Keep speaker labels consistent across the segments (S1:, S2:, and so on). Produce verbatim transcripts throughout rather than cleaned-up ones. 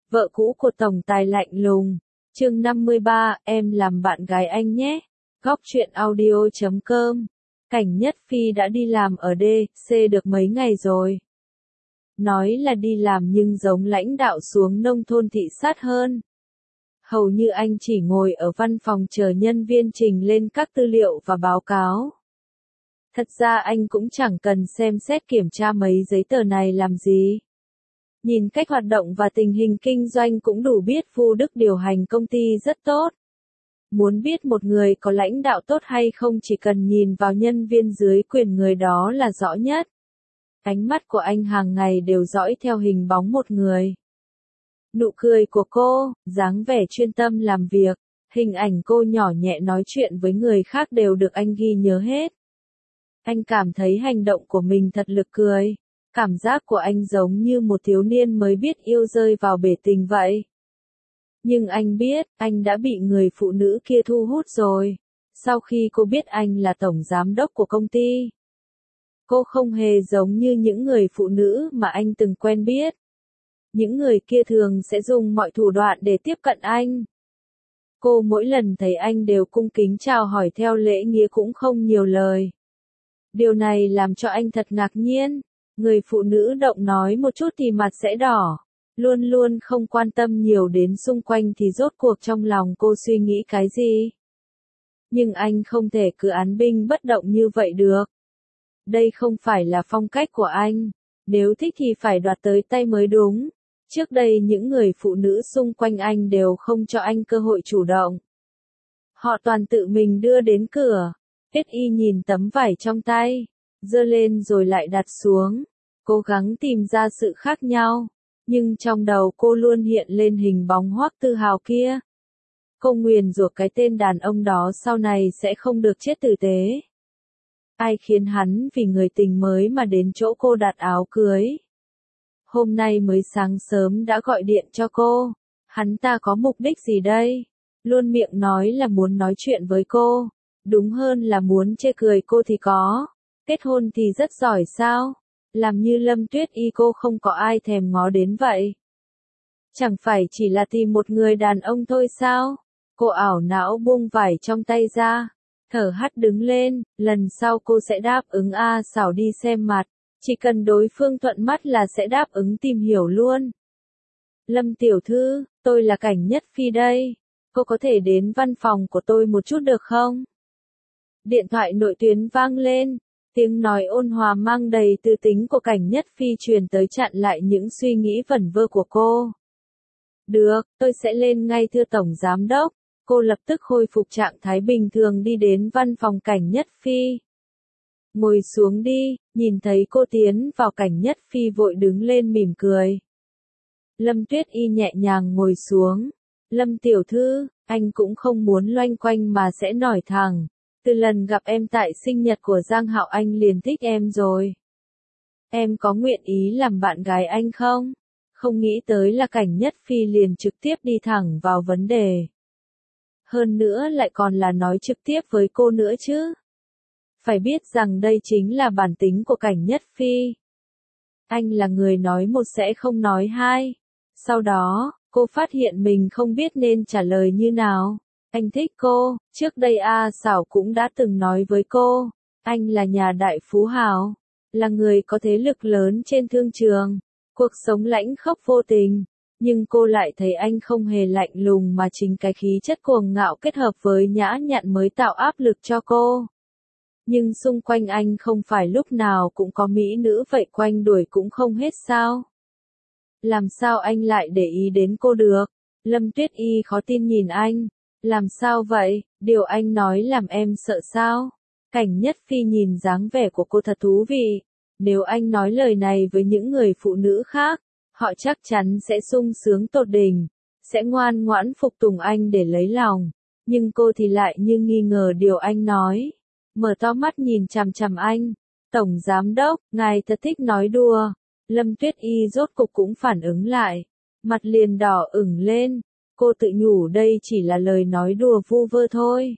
S1: Vợ cũ của tổng tài lạnh lùng. Chương năm mươi ba, em làm bạn gái anh nhé. Góc truyện audio chấm com. Cảnh Nhất Phi đã đi làm ở đê xê được mấy ngày rồi. Nói là đi làm nhưng giống lãnh đạo xuống nông thôn thị sát hơn. Hầu như anh chỉ ngồi ở văn phòng chờ nhân viên trình lên các tư liệu và báo cáo. Thật ra anh cũng chẳng cần xem xét kiểm tra mấy giấy tờ này làm gì. Nhìn cách hoạt động và tình hình kinh doanh cũng đủ biết Vu Đức điều hành công ty rất tốt. Muốn biết một người có lãnh đạo tốt hay không chỉ cần nhìn vào nhân viên dưới quyền người đó là rõ nhất. Ánh mắt của anh hàng ngày đều dõi theo hình bóng một người. Nụ cười của cô, dáng vẻ chuyên tâm làm việc, hình ảnh cô nhỏ nhẹ nói chuyện với người khác đều được anh ghi nhớ hết. Anh cảm thấy hành động của mình thật lực cười. Cảm giác của anh giống như một thiếu niên mới biết yêu rơi vào bể tình vậy. Nhưng anh biết, anh đã bị người phụ nữ kia thu hút rồi. Sau khi cô biết anh là tổng giám đốc của công ty. Cô không hề giống như những người phụ nữ mà anh từng quen biết. Những người kia thường sẽ dùng mọi thủ đoạn để tiếp cận anh. Cô mỗi lần thấy anh đều cung kính chào hỏi theo lễ nghĩa cũng không nhiều lời. Điều này làm cho anh thật ngạc nhiên. Người phụ nữ động nói một chút thì mặt sẽ đỏ. Luôn luôn không quan tâm nhiều đến xung quanh thì rốt cuộc trong lòng cô suy nghĩ cái gì. Nhưng anh không thể cứ án binh bất động như vậy được. Đây không phải là phong cách của anh. Nếu thích thì phải đoạt tới tay mới đúng. Trước đây những người phụ nữ xung quanh anh đều không cho anh cơ hội chủ động. Họ toàn tự mình đưa đến cửa. Kết y nhìn tấm vải trong tay. Giơ lên rồi lại đặt xuống. Cố gắng tìm ra sự khác nhau. Nhưng trong đầu cô luôn hiện lên hình bóng Hoắc Tư Hào kia. Cô nguyền rủa cái tên đàn ông đó sau này sẽ không được chết tử tế. Ai khiến hắn vì người tình mới mà đến chỗ cô đặt áo cưới. Hôm nay mới sáng sớm đã gọi điện cho cô. Hắn ta có mục đích gì đây? Luôn miệng nói là muốn nói chuyện với cô. Đúng hơn là muốn chê cười cô thì có. Kết hôn thì rất giỏi sao? Làm như Lâm Tuyết Y cô không có ai thèm ngó đến vậy. Chẳng phải chỉ là tìm một người đàn ông thôi sao? Cô ảo não buông vải trong tay ra. Thở hắt đứng lên, lần sau cô sẽ đáp ứng A xảo đi xem mặt. Chỉ cần đối phương thuận mắt là sẽ đáp ứng tìm hiểu luôn. Lâm tiểu thư, tôi là Cảnh Nhất Phi đây. Cô có thể đến văn phòng của tôi một chút được không? Điện thoại nội tuyến vang lên. Tiếng nói ôn hòa mang đầy tư tính của Cảnh Nhất Phi truyền tới chặn lại những suy nghĩ vẩn vơ của cô. Được, tôi sẽ lên ngay thưa Tổng Giám Đốc. Cô lập tức khôi phục trạng thái bình thường đi đến văn phòng Cảnh Nhất Phi. Ngồi xuống đi, nhìn thấy cô tiến vào Cảnh Nhất Phi vội đứng lên mỉm cười. Lâm Tuyết Y nhẹ nhàng ngồi xuống. Lâm tiểu thư, anh cũng không muốn loanh quanh mà sẽ nói thẳng. Từ lần gặp em tại sinh nhật của Giang Hạo anh liền thích em rồi. Em có nguyện ý làm bạn gái anh không? Không nghĩ tới là Cảnh Nhất Phi liền trực tiếp đi thẳng vào vấn đề. Hơn nữa lại còn là nói trực tiếp với cô nữa chứ. Phải biết rằng đây chính là bản tính của Cảnh Nhất Phi. Anh là người nói một sẽ không nói hai. Sau đó, cô phát hiện mình không biết nên trả lời như nào. Anh thích cô, trước đây A xảo cũng đã từng nói với cô. Anh là nhà đại phú hào, là người có thế lực lớn trên thương trường. Cuộc sống lãnh khốc vô tình. Nhưng cô lại thấy anh không hề lạnh lùng mà chính cái khí chất cuồng ngạo kết hợp với nhã nhặn mới tạo áp lực cho cô. Nhưng xung quanh anh không phải lúc nào cũng có mỹ nữ vậy quanh đuổi cũng không hết sao? Làm sao anh lại để ý đến cô được? Lâm Tuyết Y khó tin nhìn anh. Làm sao vậy? Điều anh nói làm em sợ sao? Cảnh Nhất Phi nhìn dáng vẻ của cô thật thú vị. Nếu anh nói lời này với những người phụ nữ khác, họ chắc chắn sẽ sung sướng tột đỉnh, sẽ ngoan ngoãn phục tùng anh để lấy lòng. Nhưng cô thì lại như nghi ngờ điều anh nói. Mở to mắt nhìn chằm chằm anh. Tổng Giám Đốc, ngài thật thích nói đùa. Lâm Tuyết Y rốt cục cũng phản ứng lại. Mặt liền đỏ ửng lên. Cô tự nhủ đây chỉ là lời nói đùa vu vơ thôi.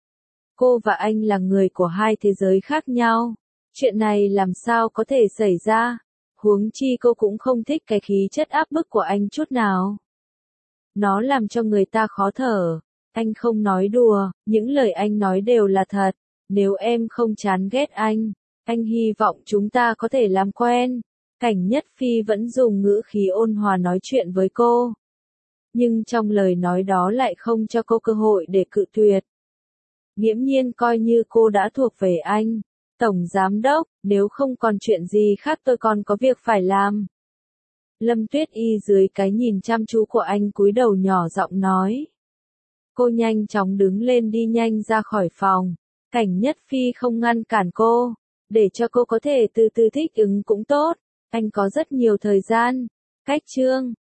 S1: Cô và anh là người của hai thế giới khác nhau. Chuyện này làm sao có thể xảy ra? Huống chi cô cũng không thích cái khí chất áp bức của anh chút nào. nó làm cho người ta khó thở. Anh không nói đùa, những lời anh nói đều là thật. Nếu em không chán ghét anh, anh hy vọng chúng ta có thể làm quen. Cảnh Nhất Phi vẫn dùng ngữ khí ôn hòa nói chuyện với cô. Nhưng trong lời nói đó lại không cho cô cơ hội để cự tuyệt. Nghiễm nhiên coi như cô đã thuộc về anh. Tổng giám đốc, nếu không còn chuyện gì khác tôi còn có việc phải làm. Lâm Tuyết Y dưới cái nhìn chăm chú của anh cúi đầu nhỏ giọng nói. Cô nhanh chóng đứng lên đi nhanh ra khỏi phòng. Cảnh Nhất Phi không ngăn cản cô, để cho cô có thể từ từ thích ứng cũng tốt. Anh có rất nhiều thời gian. Cách chương